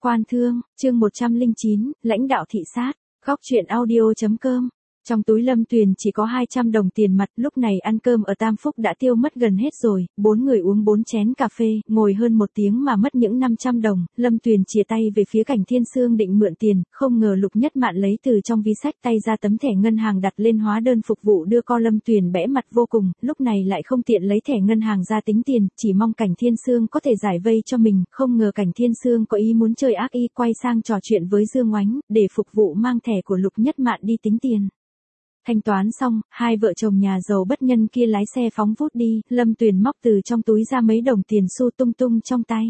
Quan thương, chương 109, lãnh đạo thị sát, góc chuyện audio.com. Trong túi Lâm Tuyền chỉ có 200 đồng tiền mặt, lúc này ăn cơm ở Tam Phúc đã tiêu mất gần hết rồi, 4 người uống 4 chén cà phê, ngồi hơn 1 tiếng mà mất những 500 đồng, Lâm Tuyền chìa tay về phía Cảnh Thiên Sương định mượn tiền, không ngờ Lục Nhất Mạn lấy từ trong ví sách tay ra tấm thẻ ngân hàng đặt lên hóa đơn phục vụ đưa co. Lâm Tuyền bẽ mặt vô cùng, lúc này lại không tiện lấy thẻ ngân hàng ra tính tiền, chỉ mong Cảnh Thiên Sương có thể giải vây cho mình, không ngờ Cảnh Thiên Sương có ý muốn chơi ác y, quay sang trò chuyện với Dương Oánh, để phục vụ mang thẻ của Lục Nhất Mạn đi tính tiền. Thanh toán xong, hai vợ chồng nhà giàu bất nhân kia lái xe phóng vút đi, Lâm Tuyền móc từ trong túi ra mấy đồng tiền xu tung tung trong tay.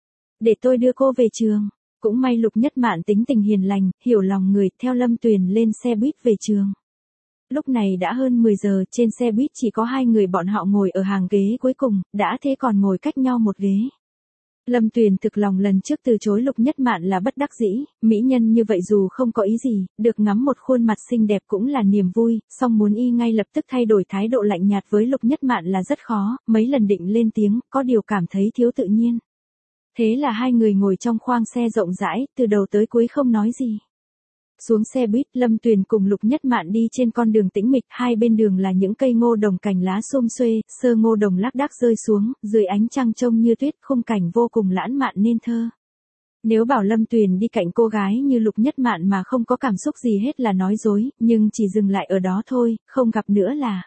Để tôi đưa cô về trường. Cũng may Lục Nhất Mạn tính tình hiền lành, hiểu lòng người, theo Lâm Tuyền lên xe buýt về trường. Lúc này đã hơn 10 giờ, trên xe buýt chỉ có 2 người bọn họ ngồi ở hàng ghế cuối cùng, đã thế còn ngồi cách nhau một ghế. Lâm Tuyền thực lòng lần trước từ chối Lục Nhất Mạn là bất đắc dĩ, mỹ nhân như vậy dù không có ý gì, được ngắm một khuôn mặt xinh đẹp cũng là niềm vui, song muốn y ngay lập tức thay đổi thái độ lạnh nhạt với Lục Nhất Mạn là rất khó, mấy lần định lên tiếng, có điều cảm thấy thiếu tự nhiên. Thế là hai người ngồi trong khoang xe rộng rãi, từ đầu tới cuối không nói gì. Xuống xe buýt, Lâm Tuyền cùng Lục Nhất Mạn đi trên con đường tĩnh mịch, hai bên đường là những cây ngô đồng cành lá xum xuê, sơ ngô đồng lác đác rơi xuống, dưới ánh trăng trông như tuyết, khung cảnh vô cùng lãng mạn nên thơ. Nếu bảo Lâm Tuyền đi cạnh cô gái như Lục Nhất Mạn mà không có cảm xúc gì hết là nói dối, nhưng chỉ dừng lại ở đó thôi, không gặp nữa là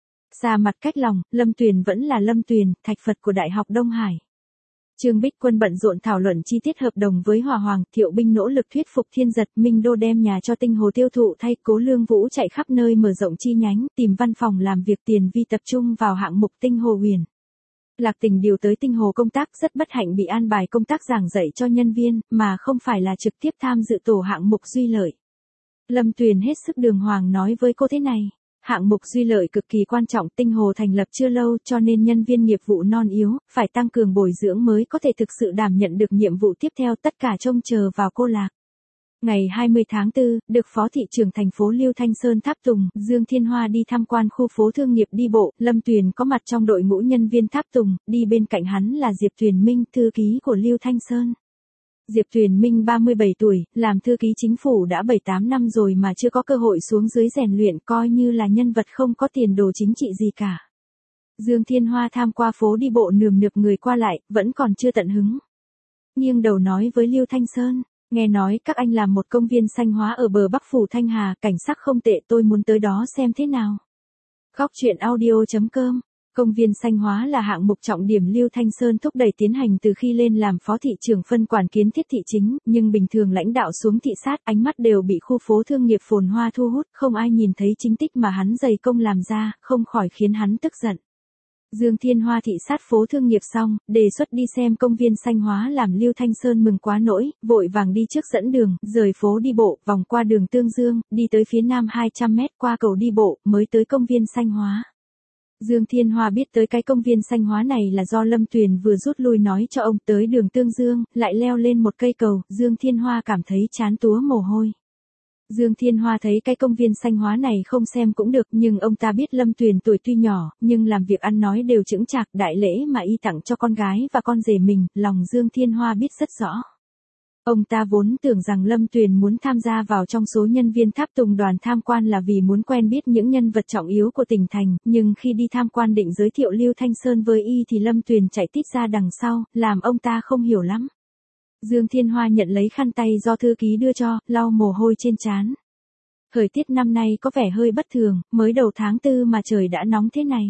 xa mặt cách lòng. Lâm Tuyền vẫn là Lâm Tuyền, thạch Phật của Đại học Đông Hải. Trương Bích Quân bận rộn thảo luận chi tiết hợp đồng với Hòa Hoàng, Thiệu Binh nỗ lực thuyết phục Thiên Giật, Minh Đô đem nhà cho Tinh Hồ tiêu thụ thay, Cố Lương Vũ chạy khắp nơi mở rộng chi nhánh, tìm văn phòng làm việc, Tiền Vi tập trung vào hạng mục Tinh Hồ Huyền. Lạc Tình điều tới Tinh Hồ công tác, rất bất hạnh bị an bài công tác giảng dạy cho nhân viên, mà không phải là trực tiếp tham dự tổ hạng mục Duy Lợi. Lâm Tuyền hết sức đường hoàng nói với cô thế này. Hạng mục Duy Lợi cực kỳ quan trọng, Tinh Hồ thành lập chưa lâu cho nên nhân viên nghiệp vụ non yếu, phải tăng cường bồi dưỡng mới có thể thực sự đảm nhận được nhiệm vụ tiếp theo, tất cả trông chờ vào cô Lạc. Ngày 20 tháng 4, được Phó thị trưởng thành phố Lưu Thanh Sơn tháp tùng, Dương Thiên Hoa đi tham quan khu phố thương nghiệp đi bộ, Lâm Tuyền có mặt trong đội ngũ nhân viên tháp tùng, đi bên cạnh hắn là Diệp Tuyền Minh, thư ký của Lưu Thanh Sơn. Diệp Tuyền Minh 37 tuổi, làm thư ký chính phủ đã 7-8 năm rồi mà chưa có cơ hội xuống dưới rèn luyện, coi như là nhân vật không có tiền đồ chính trị gì cả. Dương Thiên Hoa tham qua phố đi bộ nườm nượp người qua lại, vẫn còn chưa tận hứng. Nghiêng đầu nói với Lưu Thanh Sơn, nghe nói các anh làm một công viên xanh hóa ở bờ Bắc phủ Thanh Hà, cảnh sắc không tệ, tôi muốn tới đó xem thế nào. Góc chuyện audio.com. Công viên xanh hóa là hạng mục trọng điểm Lưu Thanh Sơn thúc đẩy tiến hành từ khi lên làm phó thị trưởng phân quản kiến thiết thị chính, nhưng bình thường lãnh đạo xuống thị sát, ánh mắt đều bị khu phố thương nghiệp phồn hoa thu hút, không ai nhìn thấy chính tích mà hắn dày công làm ra, không khỏi khiến hắn tức giận. Dương Thiên Hoa thị sát phố thương nghiệp xong, đề xuất đi xem công viên xanh hóa làm Lưu Thanh Sơn mừng quá nỗi, vội vàng đi trước dẫn đường, rời phố đi bộ, vòng qua đường Tương Dương, đi tới phía nam 200 mét qua cầu đi bộ, mới tới công viên xanh hóa. Dương Thiên Hoa biết tới cái công viên xanh hóa này là do Lâm Tuyền vừa rút lui nói cho ông, tới đường Tương Dương, lại leo lên một cây cầu, Dương Thiên Hoa cảm thấy chán túa mồ hôi. Dương Thiên Hoa thấy cái công viên xanh hóa này không xem cũng được, nhưng ông ta biết Lâm Tuyền tuổi tuy nhỏ, nhưng làm việc ăn nói đều chững chạc, đại lễ mà y tặng cho con gái và con rể mình, lòng Dương Thiên Hoa biết rất rõ. Ông ta vốn tưởng rằng Lâm Tuyền muốn tham gia vào trong số nhân viên tháp tùng đoàn tham quan là vì muốn quen biết những nhân vật trọng yếu của tỉnh thành, nhưng khi đi tham quan định giới thiệu Lưu Thanh Sơn với y thì Lâm Tuyền chạy tít ra đằng sau, làm ông ta không hiểu lắm. Dương Thiên Hoa nhận lấy khăn tay do thư ký đưa cho, lau mồ hôi trên trán. Thời tiết năm nay có vẻ hơi bất thường, mới đầu tháng 4 mà trời đã nóng thế này.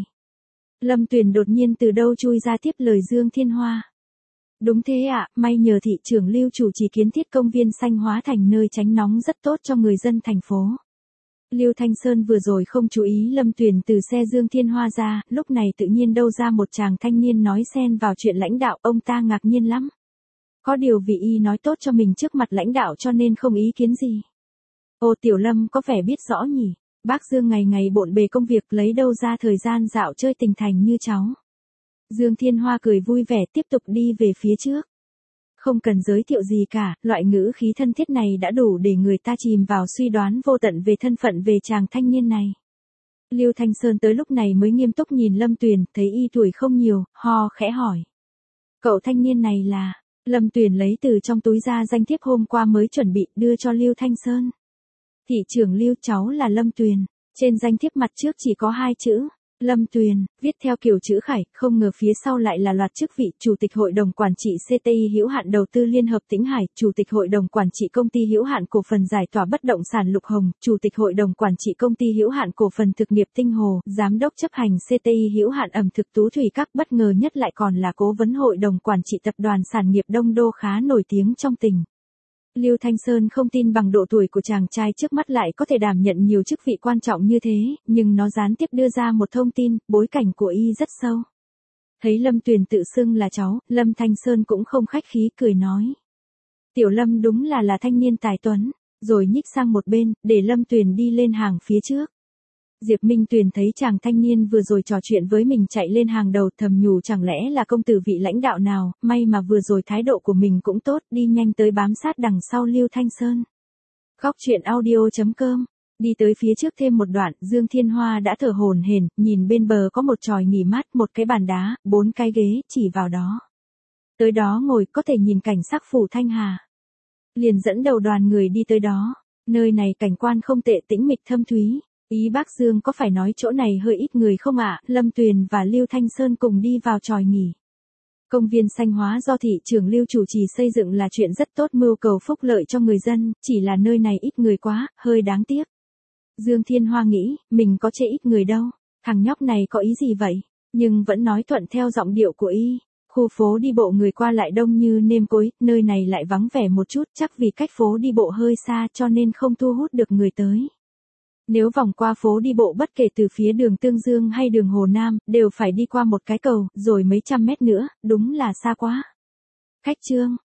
Lâm Tuyền đột nhiên từ đâu chui ra tiếp lời Dương Thiên Hoa. Đúng thế ạ, may nhờ thị trưởng Lưu chủ trì kiến thiết công viên xanh hóa thành nơi tránh nóng rất tốt cho người dân thành phố. Lưu Thanh Sơn vừa rồi không chú ý Lâm Tuyền từ xe Dương Thiên Hoa ra, lúc này tự nhiên đâu ra một chàng thanh niên nói xen vào chuyện lãnh đạo, ông ta ngạc nhiên lắm. Có điều vì y nói tốt cho mình trước mặt lãnh đạo cho nên không ý kiến gì. Ô Tiểu Lâm có vẻ biết rõ nhỉ, bác Dương ngày ngày bộn bề công việc lấy đâu ra thời gian dạo chơi tỉnh thành như cháu. Dương Thiên Hoa cười vui vẻ tiếp tục đi về phía trước. Không cần giới thiệu gì cả, loại ngữ khí thân thiết này đã đủ để người ta chìm vào suy đoán vô tận về thân phận về chàng thanh niên này. Lưu Thanh Sơn tới lúc này mới nghiêm túc nhìn Lâm Tuyền, thấy y tuổi không nhiều, ho khẽ hỏi. Cậu thanh niên này là... Lâm Tuyền lấy từ trong túi ra danh thiếp hôm qua mới chuẩn bị đưa cho Lưu Thanh Sơn. Thị trưởng Lưu, cháu là Lâm Tuyền. Trên danh thiếp mặt trước chỉ có 2 chữ, Lâm Tuyền, viết theo kiểu chữ khải, không ngờ phía sau lại là loạt chức vị: Chủ tịch Hội đồng Quản trị CTI hữu hạn Đầu tư Liên hợp Tĩnh Hải, Chủ tịch Hội đồng Quản trị Công ty hữu hạn Cổ phần Giải tỏa Bất động sản Lục Hồng, Chủ tịch Hội đồng Quản trị Công ty hữu hạn Cổ phần Thực nghiệp Tinh Hồ, Giám đốc chấp hành CTI hữu hạn Ẩm thực Tú Thủy Các. Bất ngờ nhất lại còn là Cố vấn Hội đồng Quản trị Tập đoàn Sản nghiệp Đông Đô khá nổi tiếng trong tỉnh. Lưu Thanh Sơn không tin bằng độ tuổi của chàng trai trước mắt lại có thể đảm nhận nhiều chức vị quan trọng như thế, nhưng nó gián tiếp đưa ra một thông tin: bối cảnh của y rất sâu. Thấy Lâm Tuyền tự xưng là cháu, Lâm Thanh Sơn cũng không khách khí, cười nói: Tiểu Lâm đúng là thanh niên tài tuấn, rồi nhích sang một bên, để Lâm Tuyền đi lên hàng phía trước. Diệp Minh Tuyền thấy chàng thanh niên vừa rồi trò chuyện với mình chạy lên hàng đầu, thầm nhủ chẳng lẽ là công tử vị lãnh đạo nào, may mà vừa rồi thái độ của mình cũng tốt, đi nhanh tới bám sát đằng sau Lưu Thanh Sơn. Góc truyện audio.com. Đi tới phía trước thêm một đoạn, Dương Thiên Hoa đã thở hổn hển, nhìn bên bờ có một chòi nghỉ mát, một cái bàn đá, 4 cái ghế, chỉ vào đó. Tới đó ngồi, có thể nhìn cảnh sắc phủ Thanh Hà. Liền dẫn đầu đoàn người đi tới đó. Nơi này cảnh quan không tệ, tĩnh mịch thâm thúy. Ý bác Dương có phải nói chỗ này hơi ít người không ạ? Lâm Tuyền và Lưu Thanh Sơn cùng đi vào chòi nghỉ. Công viên xanh hóa do thị trưởng Lưu chủ trì xây dựng là chuyện rất tốt, mưu cầu phúc lợi cho người dân, chỉ là nơi này ít người quá, hơi đáng tiếc. Dương Thiên Hoa nghĩ, mình có chê ít người đâu, thằng nhóc này có ý gì vậy? Nhưng vẫn nói thuận theo giọng điệu của y. Khu phố đi bộ người qua lại đông như nêm cối, nơi này lại vắng vẻ một chút, chắc vì cách phố đi bộ hơi xa cho nên không thu hút được người tới. Nếu vòng qua phố đi bộ bất kể từ phía đường Tương Dương hay đường Hồ Nam, đều phải đi qua một cái cầu, rồi mấy trăm mét nữa, đúng là xa quá. Khách trương,